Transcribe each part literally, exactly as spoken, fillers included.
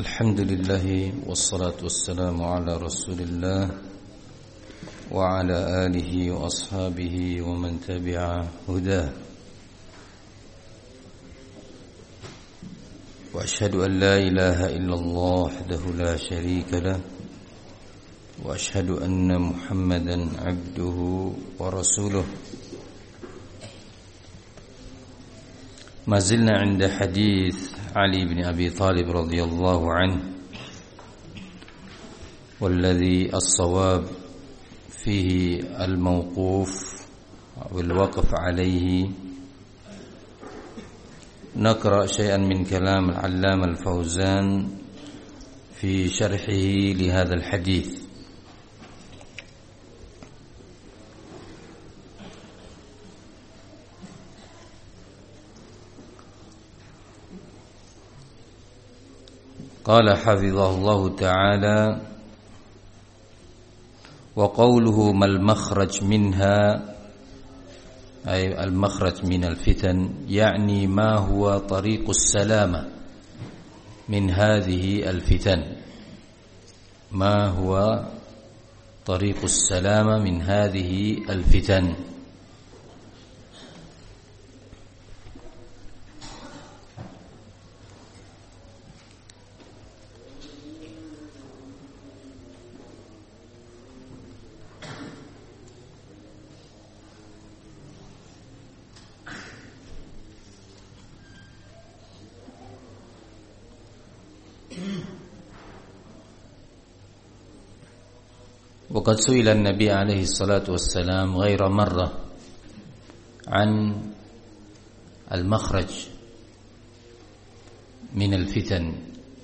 الحمد لله والصلاة والسلام على رسول الله وعلى آله وأصحابه ومن تبع هداه، وأشهد أن لا إله إلا الله وحده لا شريك له، وأشهد أن محمدا عبده ورسوله. ما زلنا عند حديث علي بن أبي طالب رضي الله عنه، والذي الصواب فيه الموقوف أو الوقف عليه. نقرأ شيئا من كلام العلامة الفوزان في شرحه لهذا الحديث. قال حفظه الله تعالى: وقوله ما المخرج منها، أي المخرج من الفتن، يعني ما هو طريق السلامة من هذه الفتن، ما هو طريق السلامة من هذه الفتن. وقد سئل النبي عليه الصلاة والسلام غير مرة عن المخرج من الفتن،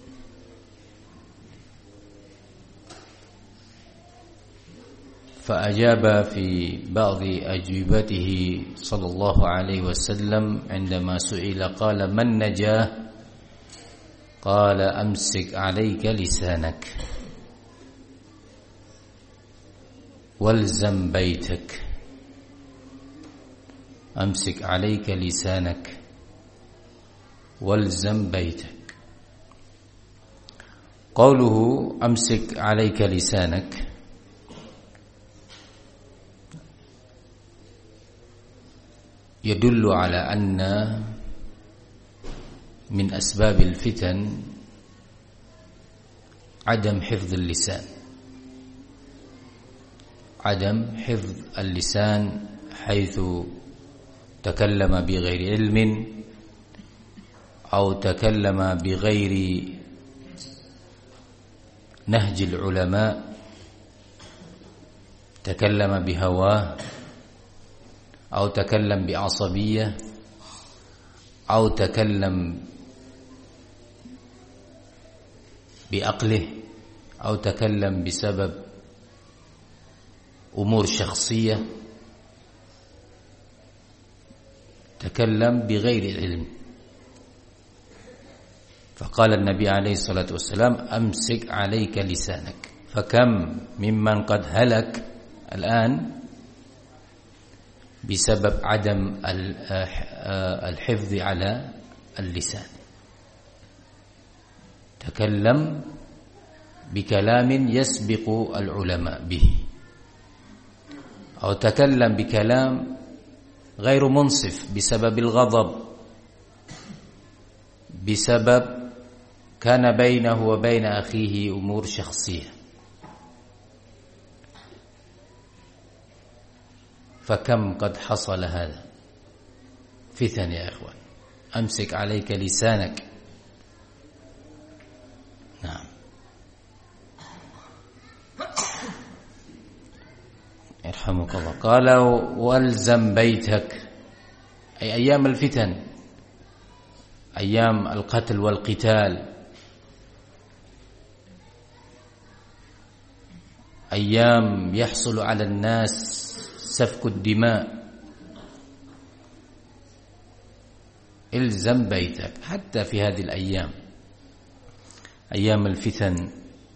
فأجاب في بعض أجوبته صلى الله عليه وسلم عندما سئل قال: ما النجاة؟ قال: أمسك عليك لسانك والزم بيتك. أمسك عليك لسانك والزم بيتك. قوله أمسك عليك لسانك يدل على أن من أسباب الفتن عدم حفظ اللسان، عدم حفظ اللسان، حيث تكلم بغير علم أو تكلم بغير نهج العلماء، تكلم بهواه أو تكلم بعصبية أو تكلم بعقله أو تكلم بسبب أمور شخصية، تكلم بغير علم. فقال النبي عليه الصلاة والسلام: أمسك عليك لسانك. فكم ممن قد هلك الآن بسبب عدم الحفظ على اللسان، تكلم بكلام يسبق العلماء به، أو تكلم بكلام غير منصف بسبب الغضب، بسبب كان بينه وبين أخيه أمور شخصية. فكم قد حصل هذا فتن يا إخوان. أمسك عليك لسانك. نعم. يرحمك الله. قال: والزم بيتك، أي أيام الفتن، أيام القتل والقتال، أيام يحصل على الناس سفك الدماء. الزم بيتك. حتى في هذه الأيام، أيام الفتن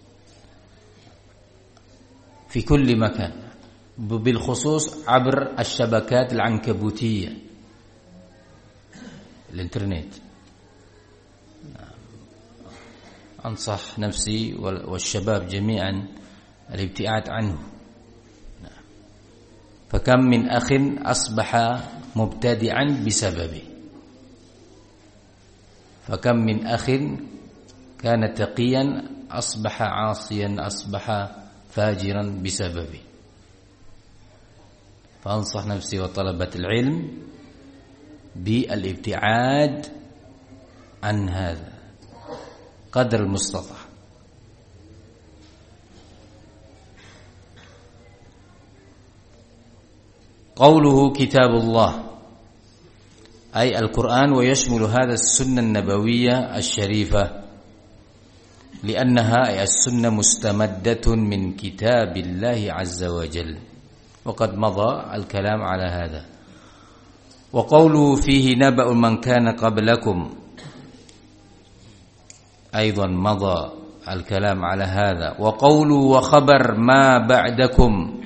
في كل مكان، بالخصوص عبر الشبكات العنكبوتية، الانترنت. أنصح نفسي والشباب جميعا الابتعاد عنه. فكم من أخ أصبح مبتدعا بسببه، فكم من أخ كان تقيا أصبح عاصيا، أصبح فاجرا بسببه. فأنصح نفسي وطلبة العلم بالابتعاد عن هذا قدر المستطاع. قوله كتاب الله أي القرآن، ويشمل هذا السنة النبوية الشريفة، لأنها أي السنة مستمدة من كتاب الله عز وجل، وقد مضى الكلام على هذا. وقوله فيه نبأ من كان قبلكم أيضا مضى الكلام على هذا. وقوله وخبر ما بعدكم،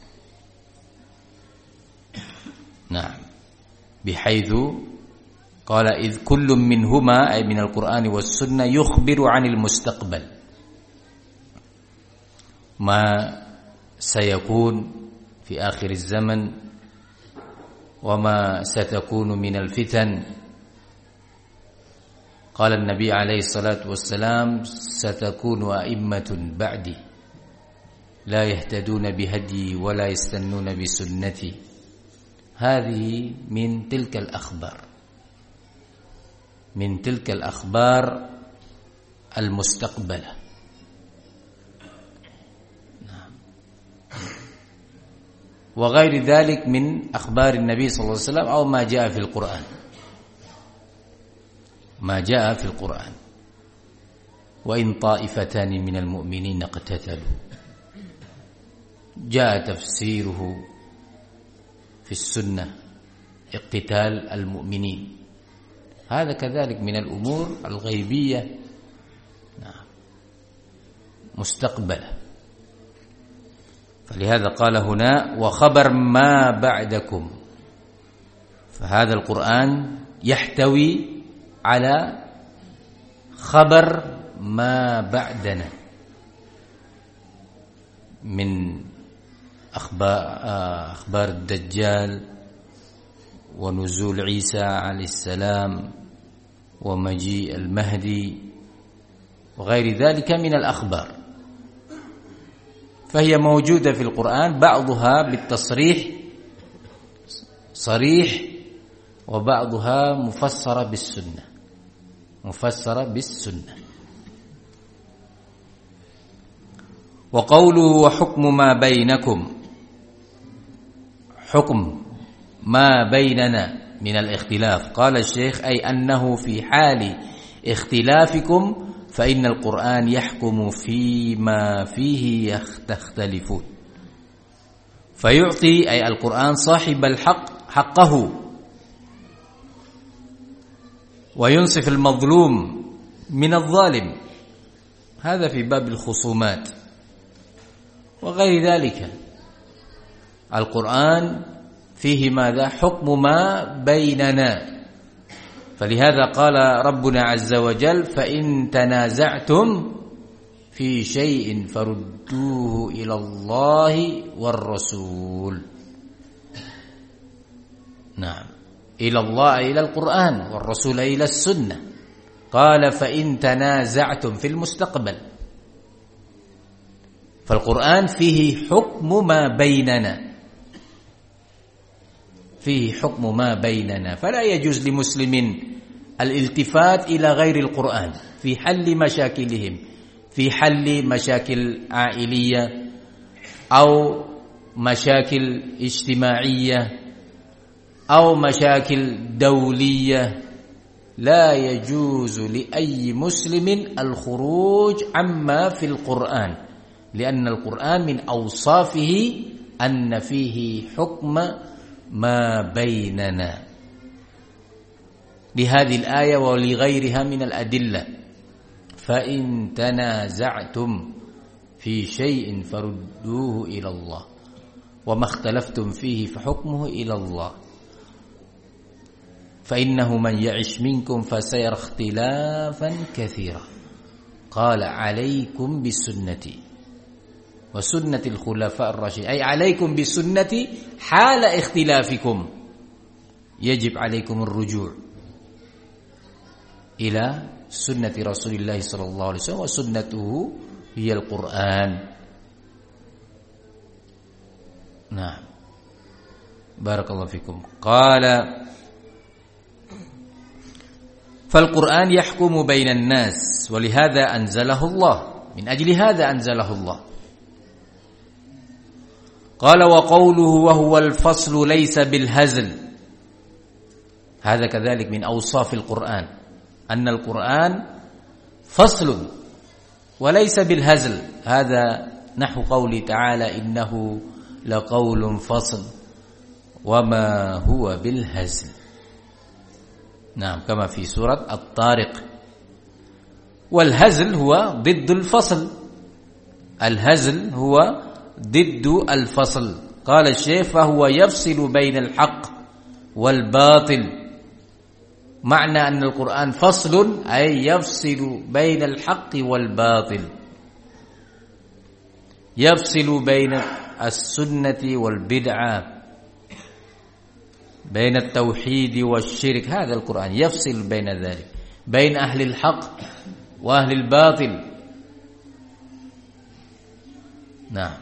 نعم، بحيث قال إذ كل منهما أي من القرآن والسنة يخبر عن المستقبل، ما سيكون في آخر الزمن وما ستكون من الفتن. قال النبي عليه الصلاة والسلام ستكون أئمة بعدي لا يهتدون بهدي ولا يستنون بسنتي. هذه من تلك الأخبار، من تلك الأخبار المستقبلة. وغير ذلك من أخبار النبي صلى الله عليه وسلم أو ما جاء في القرآن، ما جاء في القرآن. وإن طائفتان من المؤمنين اقتتلوا، جاء تفسيره في السنة اقتتال المؤمنين. هذا كذلك من الأمور الغيبية، نعم، مستقبلة. فلهذا قال هنا وخبر ما بعدكم، فهذا القرآن يحتوي على خبر ما بعدنا من أخبار, أخبار الدجال ونزول عيسى عليه السلام ومجيء المهدي وغير ذلك من الأخبار، فهي موجودة في القرآن، بعضها بالتصريح صريح وبعضها مفسرة بالسنة، مفسرة بالسنة. وقوله وحكم ما بينكم، حكم ما بيننا من الاختلاف. قال الشيخ أي أنه في حال اختلافكم فإن القرآن يحكم فيما فيه تختلفون، فيعطي أي القرآن صاحب الحق حقه، وينصف المظلوم من الظالم. هذا في باب الخصومات. وغير ذلك القرآن فيه ماذا؟ حكم ما بيننا. فلهذا قال ربنا عز وجل فإن تنازعتم في شيء فردوه إلى الله والرسول. نعم، إلى الله إلى القرآن، والرسول إلى السنة. قال فإن تنازعتم في المستقبل، فالقرآن فيه حكم ما بيننا، فيه حكم ما بيننا. فلا يجوز لمسلم الالتفات إلى غير القرآن في حل مشاكلهم، في حل مشاكل عائلية أو مشاكل اجتماعية أو مشاكل دولية. لا يجوز لأي مسلم الخروج عما في القرآن، لأن القرآن من أوصافه أن فيه حكم ما بيننا، لهذه الآية ولغيرها من الأدلة. فإن تنازعتم في شيء فردوه إلى الله وما اختلفتم فيه فحكمه إلى الله، فإنه من يعش منكم فسيرى اختلافا كثيرا. قال عليكم بسنتي وسنة الخلفاء الراشدين، أي عليكم بسنتي حال اختلافكم، يجب عليكم الرجوع إلى سنة رسول الله صلى الله عليه وسلم، وسنته هي القرآن. نعم بارك الله فيكم. قال فالقرآن يحكم بين الناس ولهذا أنزله الله، من أجل هذا أنزله الله. قال وقوله وهو الفصل ليس بالهزل، هذا كذلك من أوصاف القرآن، أن القرآن فصل وليس بالهزل. هذا نحو قوله تعالى إنه لقول فصل وما هو بالهزل. نعم كما في سورة الطارق. والهزل هو ضد الفصل، الهزل هو ضد الفصل. قال الشيخ فهو يفصل بين الحق والباطل. معنى أن القرآن فصل أي يفصل بين الحق والباطل، يفصل بين السنة والبدعة، بين التوحيد والشرك. هذا القرآن يفصل بين ذلك، بين أهل الحق وأهل الباطل. نعم.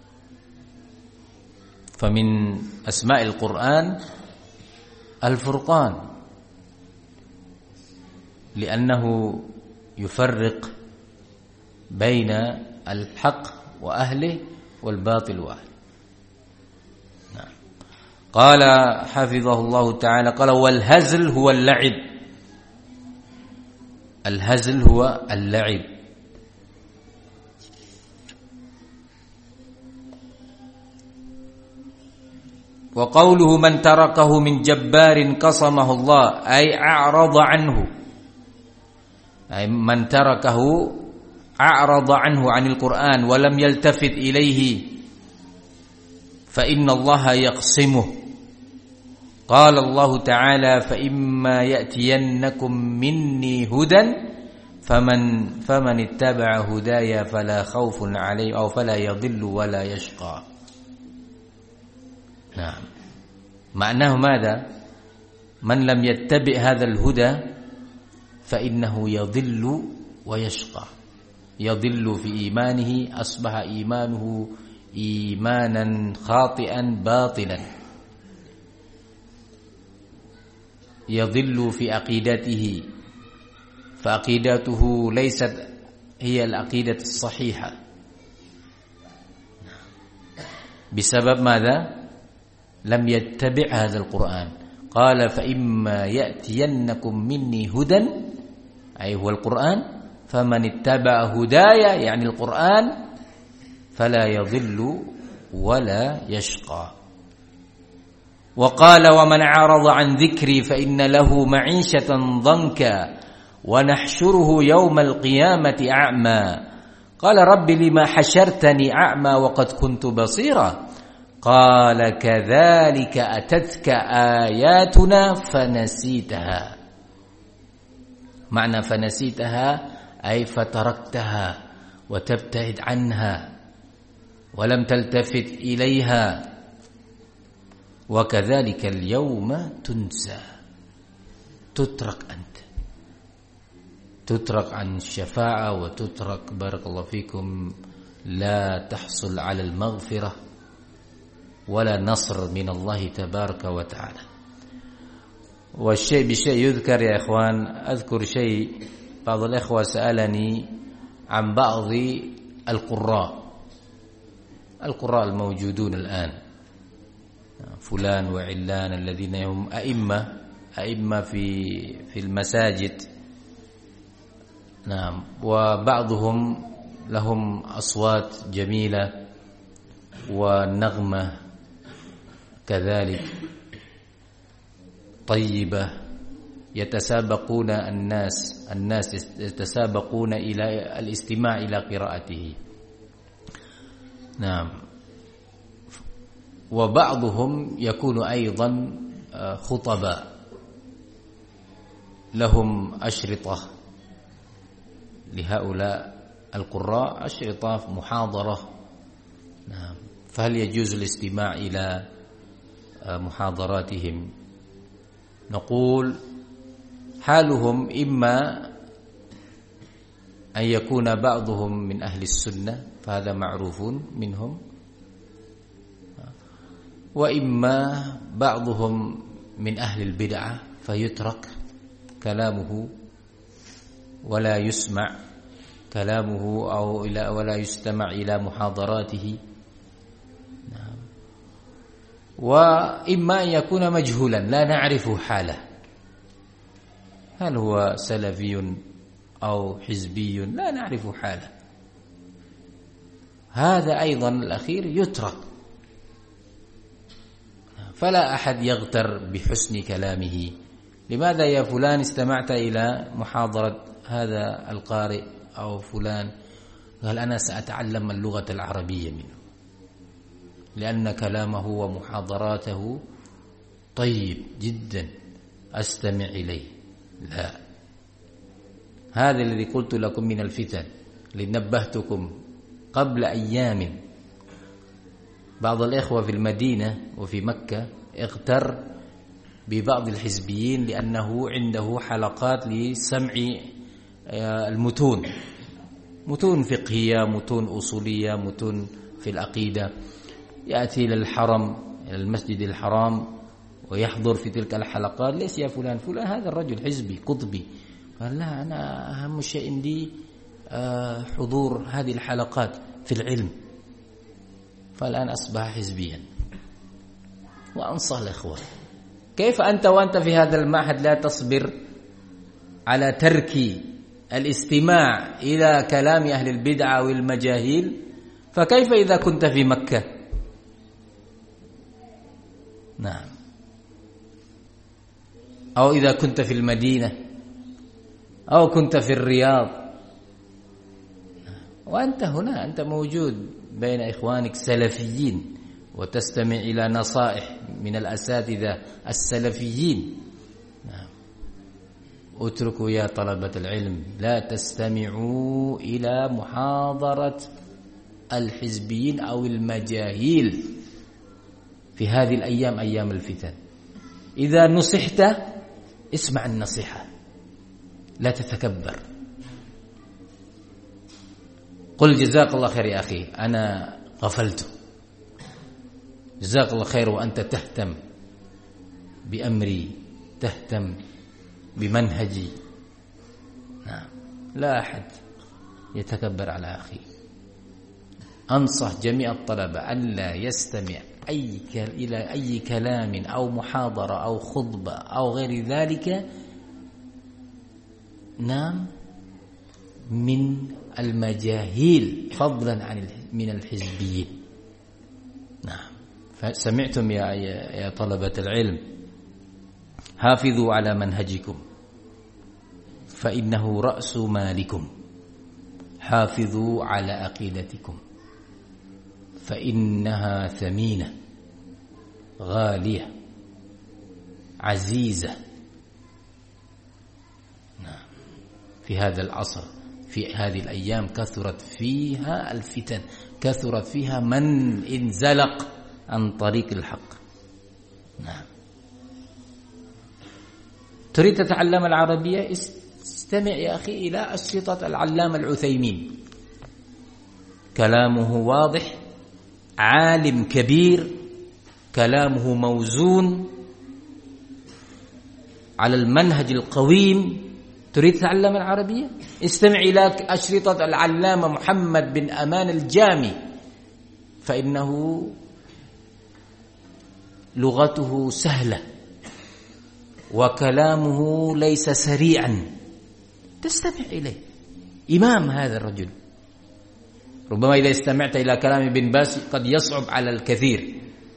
فمن أسماء القرآن الفرقان، لأنه يفرق بين الحق وأهله والباطل وأهله. نعم. قال حفظه الله تعالى قال والهزل هو اللعب، الهزل هو اللعب. وقوله من تركه من جبار قصمه الله أي أعرض عنه، أي من تركه أعرض عنه عن القرآن ولم يلتفت إليه فإن الله يقسمه. قال الله تعالى فإما يأتينكم مني هدى فمن فمن اتبع هدايا فلا خوف عليه أو فلا يضل ولا يشقى. نعم. معناه ماذا؟ من لم يتبع هذا الهدى فإنه يضل ويشقى. يضل في إيمانه، أصبح إيمانه إيمانا خاطئا باطلا. يضل في عقيدته، فعقيدته ليست هي العقيدة الصحيحة. بسبب ماذا؟ لم يتبع هذا القرآن. قال فإما يأتينكم مني هدى أي هو القرآن، فمن اتبع هدايا يعني القرآن فلا يضل ولا يشقى. وقال ومن أعرض عن ذكري فإن له معيشة ضنكا ونحشره يوم القيامة أعمى. قال رب لما حشرتني أعمى وقد كنت بصيرا. قال كذلك أتتك آياتنا فنسيتها. معنى فنسيتها أي فتركتها وتبتعد عنها ولم تلتفت إليها. وكذلك اليوم تنسى، تترك أنت، تترك عن الشفاعة وتترك بارك الله فيكم لا تحصل على المغفرة ولا نصر من الله تبارك وتعالى. والشيء بشيء يذكر يا إخوان. أذكر شيء، بعض الإخوة سألني عن بعض القراء القراء الموجودون الآن، فلان وعلان الذين هم أئمة أئمة في في المساجد. نعم. وبعضهم لهم أصوات جميلة والنغمة كذلك طيبة، يتسابقون الناس الناس يتسابقون إلى الاستماع إلى قراءته. نعم. وبعضهم يكون أيضا خطباء، لهم أشرطة لهؤلاء القراء الشيطاف محاضرة. نعم. فهل يجوز الاستماع إلى محاضراتهم؟ نقول حالهم إما أن يكون بعضهم من أهل السنة فهذا معروف منهم، وإما بعضهم من أهل البدعة فيترك كلامه ولا يسمع كلامه أو ولا يستمع إلى محاضراته. نعم. وإما أن يكون مجهولا لا نعرف حاله، هل هو سلفي أو حزبي لا نعرف حاله، هذا أيضا الأخير يترك، فلا أحد يغتر بحسن كلامه. لماذا يا فلان استمعت إلى محاضرة هذا القارئ أو فلان؟ قال أنا سأتعلم اللغة العربية منه لأن كلامه ومحاضراته طيب جدا أستمع إليه. لا، هذا الذي قلت لكم من الفتن لنبهتكم قبل أيام. بعض الإخوة في المدينة وفي مكة اغتر ببعض الحزبيين لأنه عنده حلقات لسمع المتون، متون فقهية، متون أصولية، متون في العقيدة، يأتي إلى الحرم إلى المسجد الحرام ويحضر في تلك الحلقات. ليس يا فلان فلان هذا الرجل حزبي قطبي. قال لا، أنا أهم شيء عندي حضور هذه الحلقات في العلم. فالآن أصبح حزبيا. وأنصح الإخوة، كيف أنت وأنت في هذا المعهد لا تصبر على ترك الاستماع إلى كلام أهل البدعة والمجاهيل، فكيف إذا كنت في مكة؟ نعم. أو إذا كنت في المدينة أو كنت في الرياض وأنت هنا، أنت موجود بين إخوانك سلفيين وتستمع إلى نصائح من الأساتذة السلفيين. نعم. اتركوا يا طلبة العلم، لا تستمعوا إلى محاضرة الحزبيين أو المجاهيل في هذه الأيام، أيام الفتن. إذا نصحت اسمع النصيحة، لا تتكبر. قل جزاك الله خير يا أخي، أنا غفلت، جزاك الله خير وأنت تهتم بأمري، تهتم بمنهجي. نعم. لا أحد يتكبر على أخي. أنصح جميع الطلبة أن لا يستمع أي إلى أي كلام أو محاضرة أو خطبة أو غير ذلك، نعم، من المجاهيل فضلا عن من الحزبيين. نعم. فسمعتم يا يا طلبة العلم، حافظوا على منهجكم فإنه رأس مالكم، حافظوا على عقيدتكم فإنها ثمينة غالية عزيزة. نعم. في هذا العصر، في هذه الأيام كثرت فيها الفتن، كثرت فيها من انزلق عن طريق الحق. نعم. تريد تتعلم العربية؟ استمع يا أخي إلى أشرطة العلامة العثيمين، كلامه واضح، عالم كبير، كلامه موزون على المنهج القويم. تريد تتعلم العربية؟ استمع إلى أشرطة العلامة محمد بن أمان الجامي، فإنه لغته سهلة وكلامه ليس سريعا، تستمع إليه. إمام هذا الرجل، ربما إذا استمعت إلى كلام ابن باز قد يصعب على الكثير.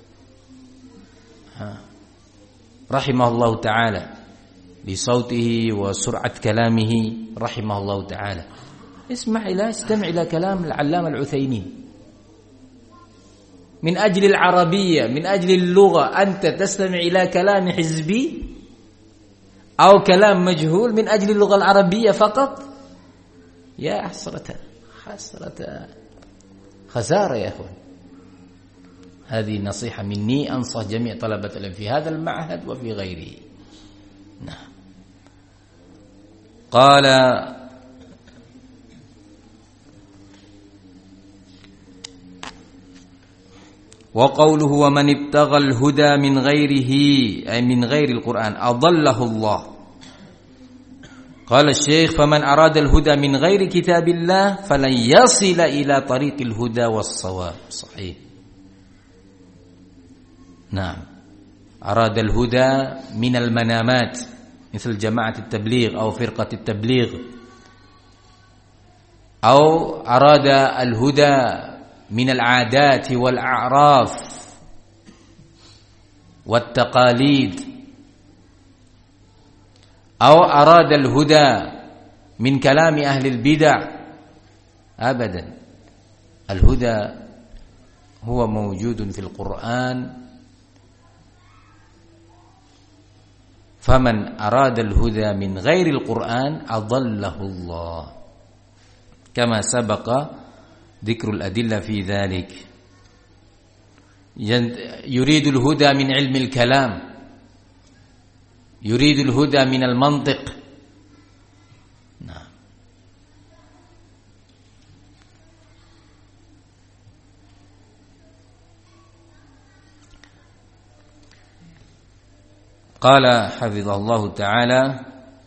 رحمه الله تعالى لصوته وسرعة كلامه، رحمه الله تعالى. اسمع إلى استمع إلى كلام العلامة العثيمين. من أجل العربية، من أجل اللغة، أنت تستمع إلى كلام حزبي أو كلام مجهول من أجل اللغة العربية فقط؟ يا حسرة حسرة خسارة يا أخوان. هذه نصيحة مني أنصح جميع طلبة العلم في هذا المعهد وفي غيره. نعم. قال وقوله ومن ابتغى الهدى من غيره أي من غير القرآن أضله الله. قال الشيخ فمن أراد الهدى من غير كتاب الله فلن يصل إلى طريق الهدى والصواب. صحيح. نعم. أراد الهدى من المنامات مثل جماعة التبليغ أو فرقة التبليغ، أو أراد الهدى من العادات والأعراف والتقاليد، أو أراد الهدى من كلام أهل البدع، أبدا. الهدى هو موجود في القرآن، فمن أراد الهدى من غير القرآن أضله الله، كما سبق ذكر الأدلة في ذلك. يريد الهدى من علم الكلام، يريد الهدى من المنطق. نعم. قال حفظه الله تعالى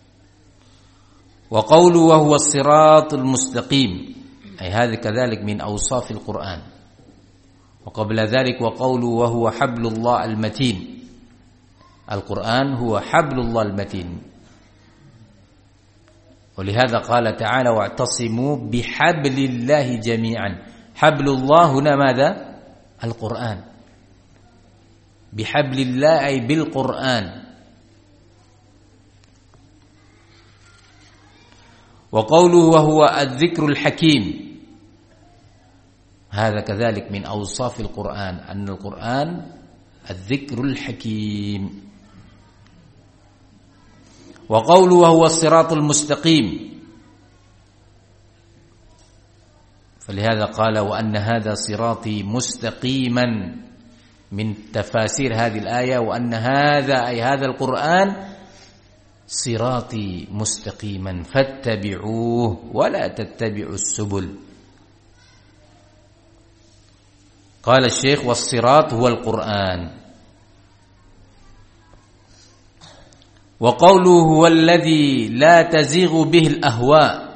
وقوله وهو الصراط المستقيم، أي هذا كذلك من أوصاف القرآن. وقبل ذلك وقوله وهو حبل الله المتين، القرآن هو حبل الله المتين. ولهذا قال تعالى واعتصموا بحبل الله جميعا. حبل الله هنا ماذا؟ القرآن. بحبل الله أي بالقرآن. وقوله وهو الذكر الحكيم، هذا كذلك من أوصاف القرآن، أن القرآن الذكر الحكيم. وقوله وهو الصراط المستقيم، فلهذا قال وأن هذا صراطي مستقيما، من تفاسير هذه الآية وأن هذا أي هذا القرآن صراطي مستقيما فاتبعوه ولا تتبعوا السبل. قال الشيخ والصراط هو القرآن. وقوله هو الذي لا تزيغ به الأهواء،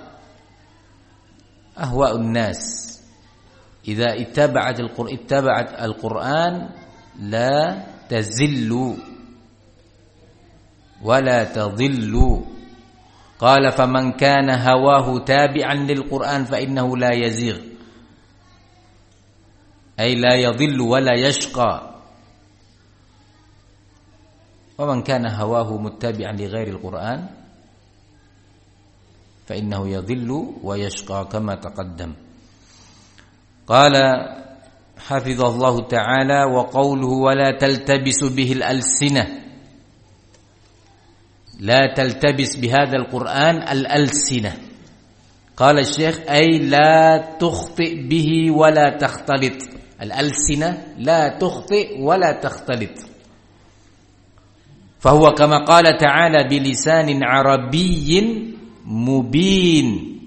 أهواء الناس إذا اتبعت القرآن, اتبعت القرآن لا تزل ولا تضل. قال فمن كان هواه تابعا للقرآن فإنه لا يزيغ، أي لا يضل ولا يشقى. ومن كان هواه متبعا لغير القرآن فإنه يضل ويشقى كما تقدم. قال حفظه الله تعالى وقوله ولا تلتبس به الألسنة، لا تلتبس بهذا القرآن الألسنة. قال الشيخ أي لا تخطئ به ولا تختلط. الألسنة لا تخطئ ولا تختلط، فهو كما قال تعالى بلسان عربي مبين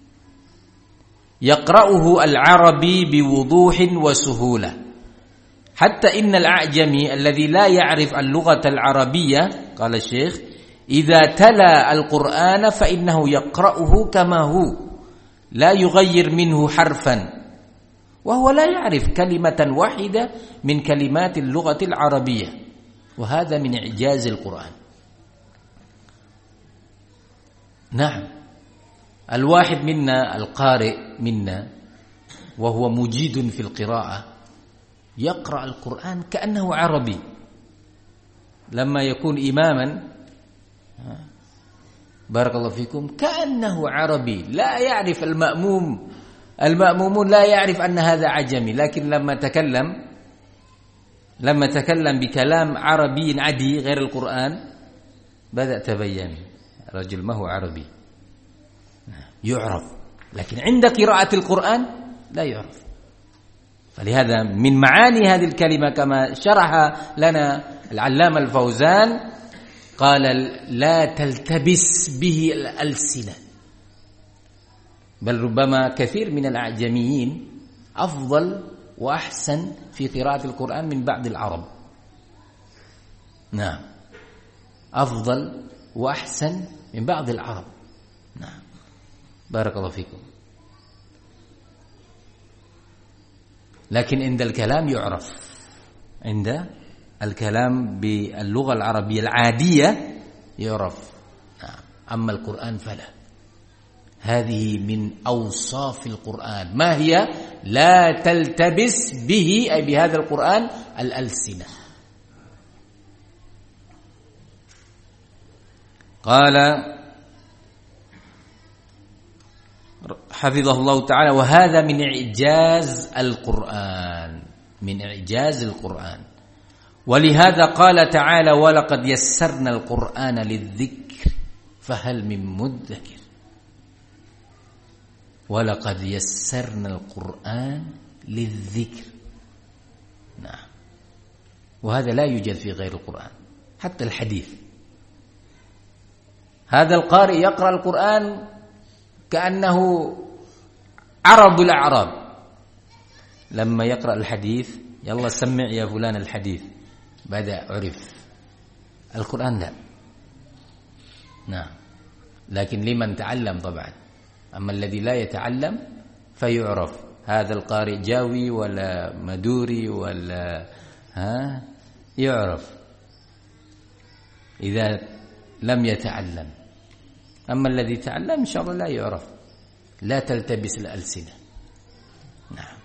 يقرأه العربي بوضوح وسهولة، حتى إن الأعجمي الذي لا يعرف اللغة العربية قال الشيخ إذا تلا القرآن فإنه يقرأه كما هو لا يغير منه حرفا، وهو لا يعرف كلمة واحدة من كلمات اللغة العربية، وهذا من إعجاز القرآن. نعم، الواحد منا القارئ منا وهو مجيد في القراءة يقرأ القرآن كأنه عربي، لما يكون إماما بارك الله فيكم كأنه عربي، لا يعرف المأموم المأمومون لا يعرف أن هذا عجمي، لكن لما تكلم لما تكلم بكلام عربي عادي غير القرآن بدأ تبين رجل ما هو عربي، يعرف لكن عند قراءة القرآن لا يعرف. فلهذا من معاني هذه الكلمة كما شرح لنا العلامة الفوزان قال لا تلتبس به الألسنة، بل ربما كثير من الأعجميين أفضل وأحسن في قراءة القرآن من بعض العرب. نعم، أفضل وأحسن من بعض العرب. نعم، بارك الله فيكم. لكن عند الكلام يعرف، عند الكلام باللغة العربية العادية يعرف. نعم. أما القرآن فلا. هذه من أوصاف القرآن. ما هي؟ لا تلتبس به، أي بهذا القرآن، الألسنة. قال حفظه الله تعالى وهذا من إعجاز القرآن، من إعجاز القرآن. ولهذا قال تعالى ولقد يسرنا القرآن للذكر فهل من مدكر. ولقد يسرنا القرآن للذكر. نعم، وهذا لا يوجد في غير القرآن. حتى الحديث، هذا القارئ يقرأ القرآن كأنه عرب الأعراب. لما يقرأ الحديث يلا سمع يا فلان الحديث، بدأ عرف. القرآن لا. نعم، لكن لمن تعلم طبعا. أما الذي لا يتعلم فيعرف هذا القارئ جاوي ولا مدوري ولا ها، يعرف إذا لم يتعلم. أما الذي تعلم إن شاء الله لا يعرف. لا تلتبس الألسنة. نعم.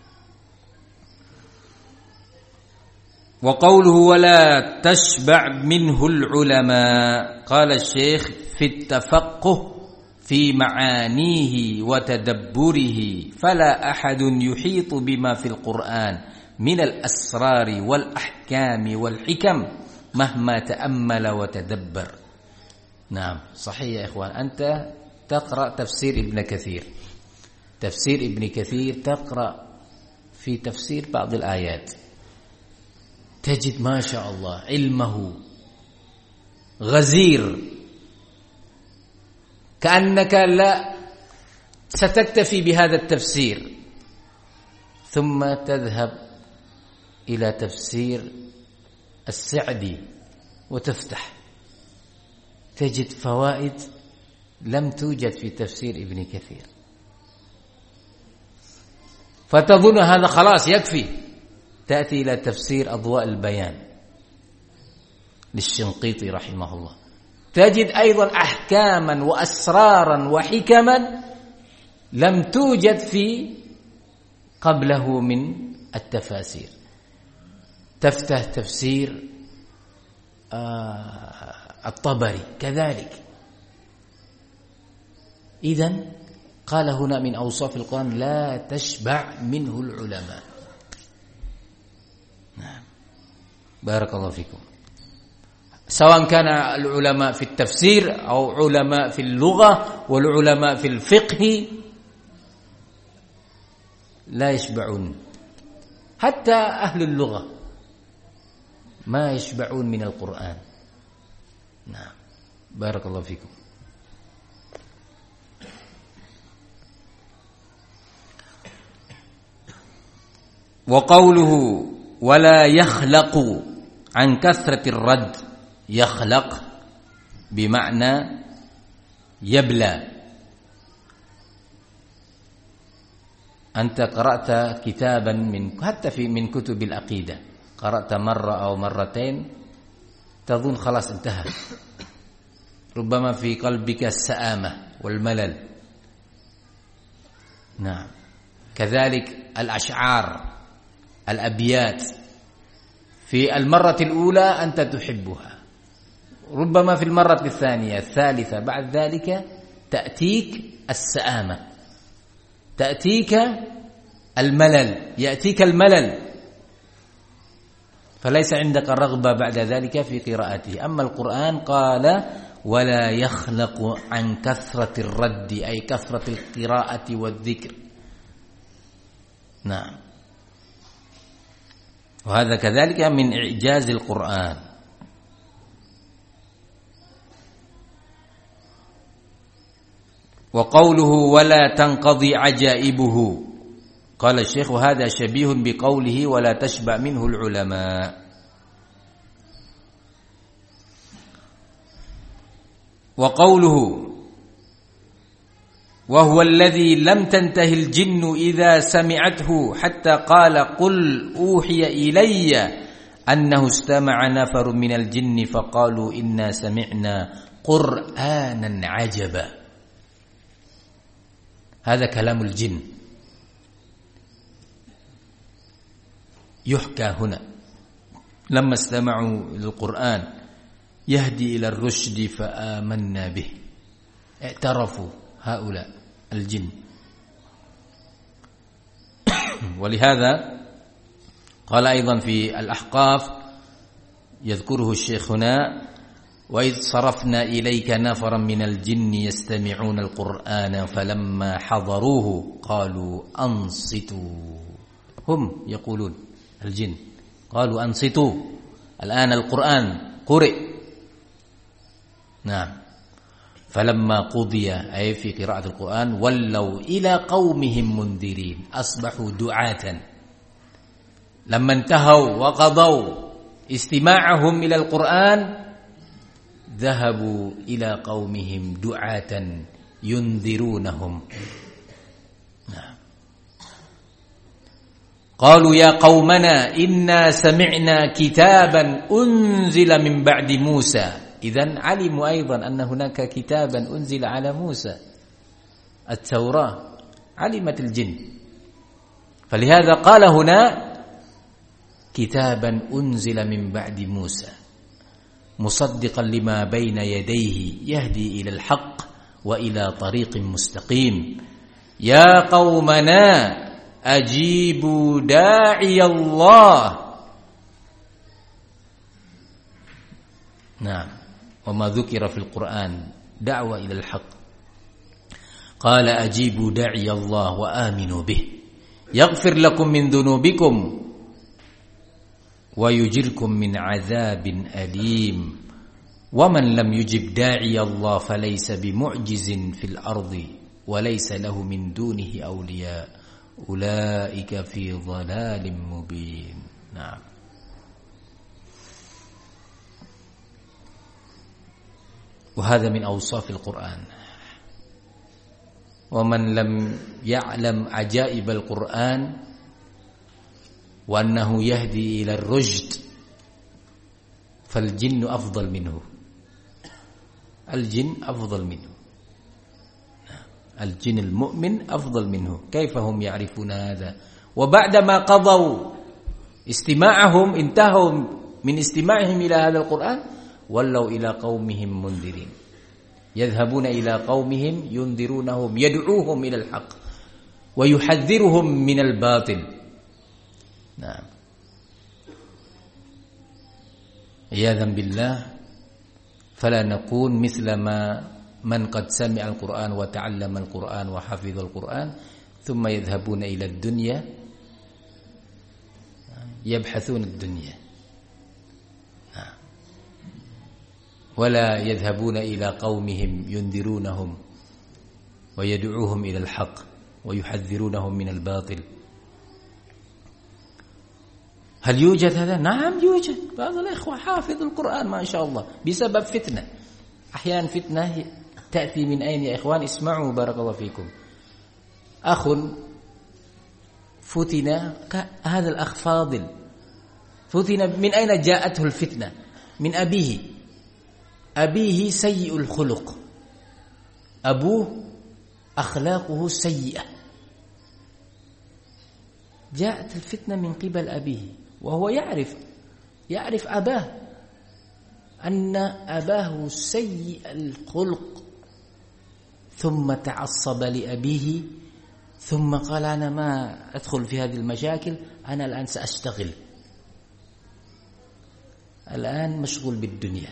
وقوله ولا تشبع منه العلماء، قال الشيخ في التفقه في معانيه وتدبره فلا أحد يحيط بما في القرآن من الأسرار والأحكام والحكم مهما تأمل وتدبر. نعم صحيح يا إخوان. أنت تقرأ تفسير ابن كثير، تفسير ابن كثير تقرأ في تفسير بعض الآيات تجد ما شاء الله علمه غزير، كأنك لا ستكتفي بهذا التفسير، ثم تذهب إلى تفسير السعدي وتفتح تجد فوائد لم توجد في تفسير ابن كثير، فتظن هذا خلاص يكفي. تأتي إلى تفسير أضواء البيان للشنقيطي رحمه الله، تجد أيضا أحكاما وأسرارا وحكما لم توجد في قبله من التفاسير. تفتح تفسير آه الطبري كذلك. إذن قال هنا من أوصاف القرآن لا تشبع منه العلماء. نعم بارك الله فيكم. سواء كان العلماء في التفسير أو علماء في اللغة والعلماء في الفقه لا يشبعون. حتى أهل اللغة ما يشبعون من القرآن. نعم بارك الله فيكم. وقوله ولا يخلق عن كثرة الرد، يخلق بمعنى يبلى. أنت قرأت كتابا من حتى في من كتب العقيدة، قرأت مرة أو مرتين تظن خلاص انتهى، ربما في قلبك السآمة والملل. نعم كذلك الأشعار الأبيات في المرة الأولى أنت تحبها، ربما في المرة الثانية الثالثة بعد ذلك تأتيك السآمة، تأتيك الملل، يأتيك الملل. فليس عندك رغبة بعد ذلك في قراءته. أما القرآن قال ولا يخلق عن كثرة الرد أي كثرة القراءة والذكر. نعم. وهذا كذلك من إعجاز القرآن. وقوله ولا تنقضي عجائبه قال الشيخ وهذا شبيه بقوله ولا تشبع منه العلماء. وقوله وهو الذي لم تنتهي الجن إذا سمعته حتى قال قل أوحي إلي أنه استمع نفر من الجن فقالوا إنا سمعنا قرآنا عجبا. هذا كلام الجن يحكى هنا لما استمعوا القرآن يهدي إلى الرشد فآمنا به، اعترفوا هؤلاء الجن. ولهذا قال أيضا في الأحقاف يذكره الشيخ هنا وإذ صرفنا إليك نفرا من الجن يستمعون القرآن فلما حضروه قالوا أنصتوا. هم يقولون الجن قالوا أنصتوا، الآن القرآن قرئ. نعم. فلما قضي أي في قراءة القرآن ولوا إلى قومهم منذرين، أصبحوا دعاة. لما انتهوا وقضوا استماعهم إلى القرآن ذهبوا إلى قومهم دعاة ينذرونهم. نعم. قالوا يا قومنا إنا سمعنا كتابا أنزل من بعد موسى. إذن علموا أيضا أن هناك كتابا أنزل على موسى، التوراة، علمت الجن. فلهذا قال هنا كتابا أنزل من بعد موسى مصدقا لما بين يديه يهدي إلى الحق وإلى طريق مستقيم. يا قومنا أجيبوا داعي الله. نعم. وما ذكر في القرآن دعوة إلى الحق. قال أجيبوا داعي الله وآمنوا به يغفر لكم من ذنوبكم ويجركم من عذاب أليم ومن لم يجب داعي الله فليس بمعجز في الأرض وليس له من دونه أولياء أولئك في ضلال مبين. نعم. وهذا من أوصاف القرآن. ومن لم يعلم عجائب القرآن وأنه يهدي إلى الرشد فالجن أفضل منه. الجن أفضل منه. الجن المؤمن أفضل منه. كيف هم يعرفون هذا؟ وبعدما قضوا استماعهم انتهوا من استماعهم إلى هذا القرآن ولوا إلى قومهم منذرين، يذهبون إلى قومهم ينذرونهم يدعوهم إلى الحق ويحذرهم من الباطل. نعم. عياذا بالله. فلا نكون مثل ما من قد سمع القرآن وتعلم القرآن وحفظ القرآن ثم يذهبون إلى الدنيا يبحثون الدنيا ولا يذهبون إلى قومهم ينذرونهم ويدعوهم إلى الحق ويحذرونهم من الباطل. هل يوجد هذا؟ نعم يوجد. بعض الإخوة حافظ القرآن ما شاء الله بسبب فتنة. أحيانا فتنة تأتي من أين يا إخوان؟ اسمعوا بارك الله فيكم. أخ فتن، هذا الأخ فاضل فتن. من أين جاءته الفتنة؟ من أبيه. أبيه سيء الخلق، أبوه أخلاقه سيئة. جاءت الفتنة من قبل أبيه وهو يعرف يعرف أباه أن أباه سيء الخلق، ثم تعصب لأبيه ثم قال أنا ما أدخل في هذه المشاكل، أنا الآن سأشتغل. الآن مشغول بالدنيا.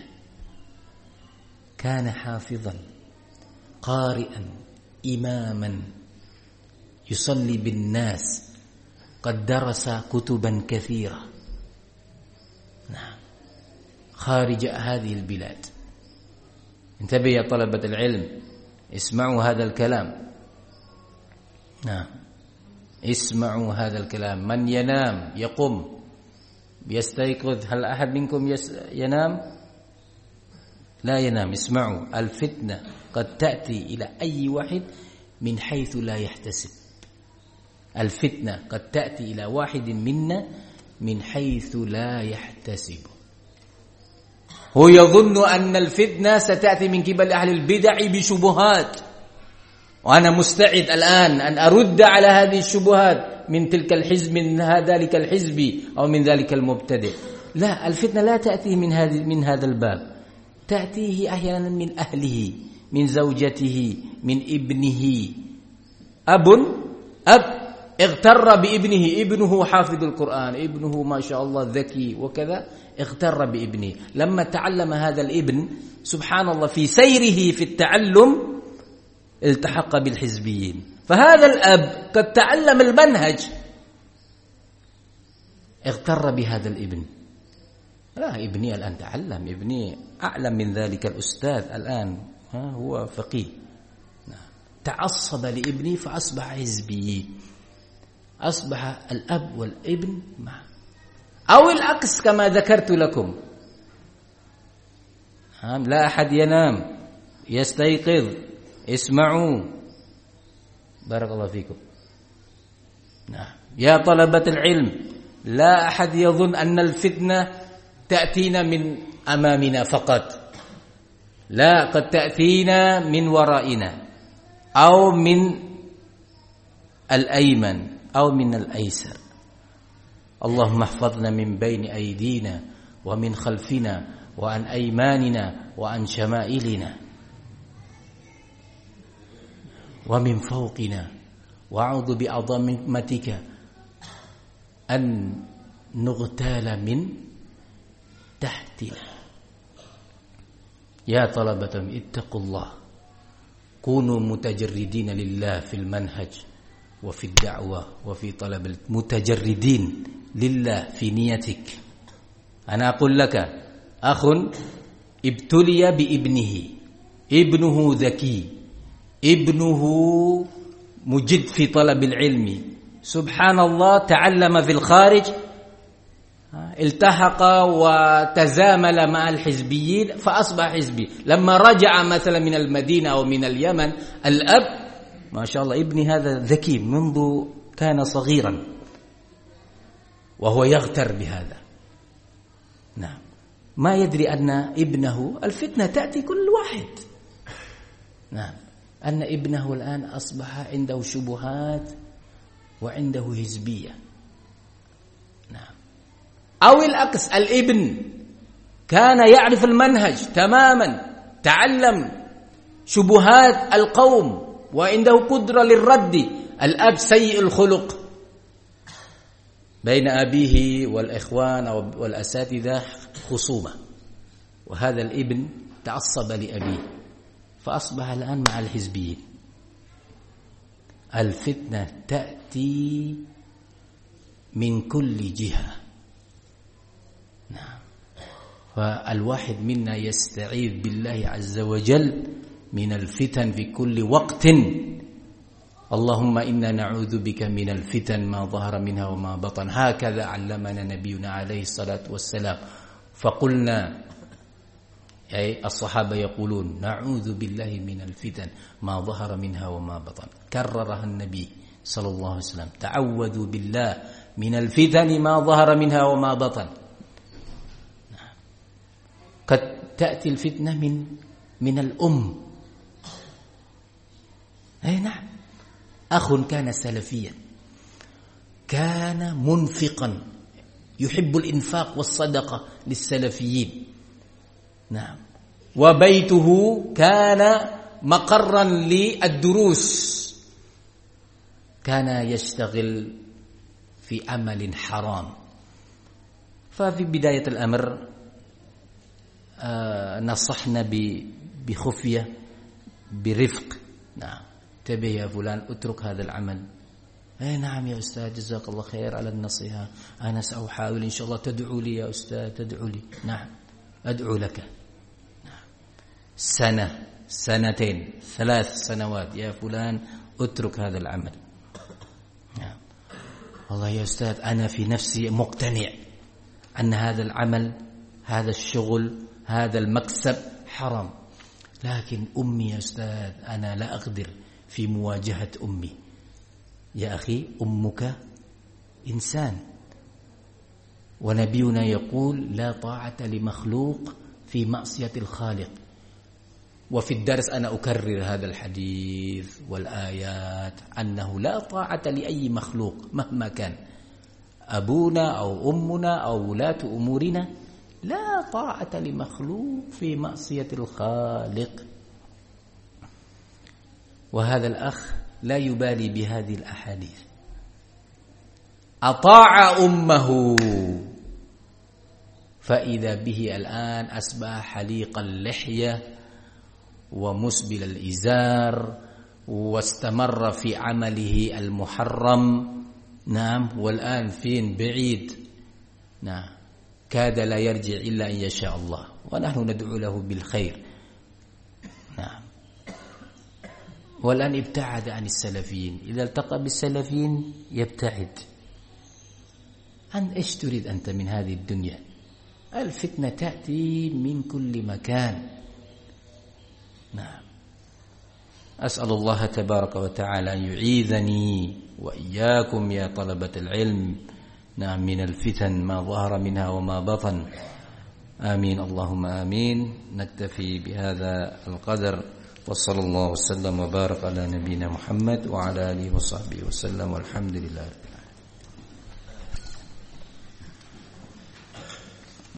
كان حافظا قارئا إماما يصلي بالناس، قد درس كتبا كثيرة، نعم، خارج هذه البلاد. انتبه يا طلبة العلم، اسمعوا هذا الكلام، نعم، اسمعوا هذا الكلام. من ينام يقوم يستيقظ. هل أحد منكم ينام؟ لا ينام. اسمعوا، الفتنة قد تأتي إلى أي واحد من حيث لا يحتسب. الفتنة قد تأتي إلى واحد منا من حيث لا يحتسب. هو يظن أن الفتنة ستأتي من قبل أهل البدع بشبهات، وأنا مستعد الآن أن أرد على هذه الشبهات من تلك الحزب، من ذلك الحزب أو من ذلك المبتدع. لا، الفتنة لا تأتي من هذه من هذا الباب، تأتيه أحيانا من أهله، من زوجته، من ابنه. أب أب اغتر بابنه، ابنه حافظ القرآن، ابنه ما شاء الله ذكي وكذا، اغتر بابنه. لما تعلم هذا الابن سبحان الله في سيره في التعلم التحق بالحزبيين. فهذا الأب قد تعلم المنهج، اغتر بهذا الابن. لا، ابني الآن تعلم، ابني أعلم من ذلك الأستاذ الآن، ها هو فقيه. تعصب لابني فأصبح حزبي، أصبح الأب والابن معا. أو العكس كما ذكرت لكم، لا أحد ينام، يستيقظ. اسمعوا، بارك الله فيكم. نعم يا طلبة العلم، لا أحد يظن أن الفتنة تأتينا من أمامنا فقط، لا، قد تأتينا من ورائنا أو من الأيمن أو من الأيسر. اللهم احفظنا من بين أيدينا ومن خلفنا وعن أيماننا وعن شمائلنا ومن فوقنا، وأعوذ بعظمتك أن نغتال من تحتنا. يا طلبة اتقوا الله، كونوا متجردين لله في المنهج وفي الدعوة وفي طلب، متجردين لله في نيتك. أنا أقول لك أخ ابتلي بابنه، ابنه ذكي، ابنه مجد في طلب العلم، سبحان الله، تعلم في الخارج، التحق وتزامل مع الحزبيين فأصبح حزبي. لما رجع مثلا من المدينة أو من اليمن، الأب ما شاء الله ابني هذا ذكي منذ كان صغيرا، وهو يغتر بهذا. نعم، ما يدري أن ابنه الفتنة تأتي كل واحد. نعم، أن ابنه الآن أصبح عنده شبهات وعنده حزبية. نعم، أو العكس، الابن كان يعرف المنهج تماما، تعلم شبهات القوم وعنده قدرة للرد. الأب سيء الخلق، بين أبيه والإخوان والأساتذة خصومة، وهذا الابن تعصب لأبيه فأصبح الآن مع الحزبيين. الفتنة تأتي من كل جهة. نعم، فالواحد منا يستعيذ بالله عز وجل من الفتن في كل وقت. اللهم إنا نعوذ بك من الفتن ما ظهر منها وما بطن. هكذا علمنا نبينا عليه الصلاة والسلام. فقلنا، أي الصحابة يقولون نعوذ بالله من الفتن ما ظهر منها وما بطن، كررها النبي صلى الله عليه وسلم، تعوذوا بالله من الفتن ما ظهر منها وما بطن. قد تأتي الفتنة من من الأم. أي نعم، أخ كان سلفيا، كان منفقا، يحب الإنفاق والصدقة للسلفيين. نعم، وبيته كان مقرا للدروس، كان يشتغل في عمل حرام. ففي بداية الأمر نصحنا بخفية برفق. نعم، انتبه يا فلان، اترك هذا العمل. اي نعم يا أستاذ، جزاك الله خير على النصيحة، أنا سأحاول إن شاء الله، تدعو لي يا أستاذ، تدعو لي. نعم، أدعو لك. نعم. سنة، سنتين، ثلاث سنوات، يا فلان اترك هذا العمل. نعم. والله يا أستاذ أنا في نفسي مقتنع أن هذا العمل، هذا الشغل، هذا المكسب حرام، لكن أمي يا أستاذ أنا لا أقدر في مواجهة أمي. يا أخي أمك إنسان، ونبينا يقول لا طاعة لمخلوق في معصية الخالق. وفي الدرس أنا أكرر هذا الحديث والآيات أنه لا طاعة لأي مخلوق مهما كان، أبونا أو أمنا أو ولاة أمورنا، لا طاعة لمخلوق في معصية الخالق. وهذا الأخ لا يبالي بهذه الأحاديث، أطاع أمه فإذا به الآن أصبح حليق اللحية ومسبل الإزار، واستمر في عمله المحرم. نعم، والآن فين؟ بعيد. نعم، كاد لا يرجع إلا أن يشاء الله، ونحن ندعو له بالخير. نعم، والآن ابتعد عن السلفيين، إذا التقى بالسلفيين يبتعد. عن إيش تريد أنت من هذه الدنيا؟ الفتنة تأتي من كل مكان. نعم، أسأل الله تبارك وتعالى أن يعيذني وإياكم يا طلبة العلم، نعم، من الفتن ما ظهر منها وما بطن. آمين، اللهم آمين. نكتفي بهذا القدر، وصلى الله وسلم وبارك على نبينا محمد وعلى آله وصحبه وسلم، والحمد لله.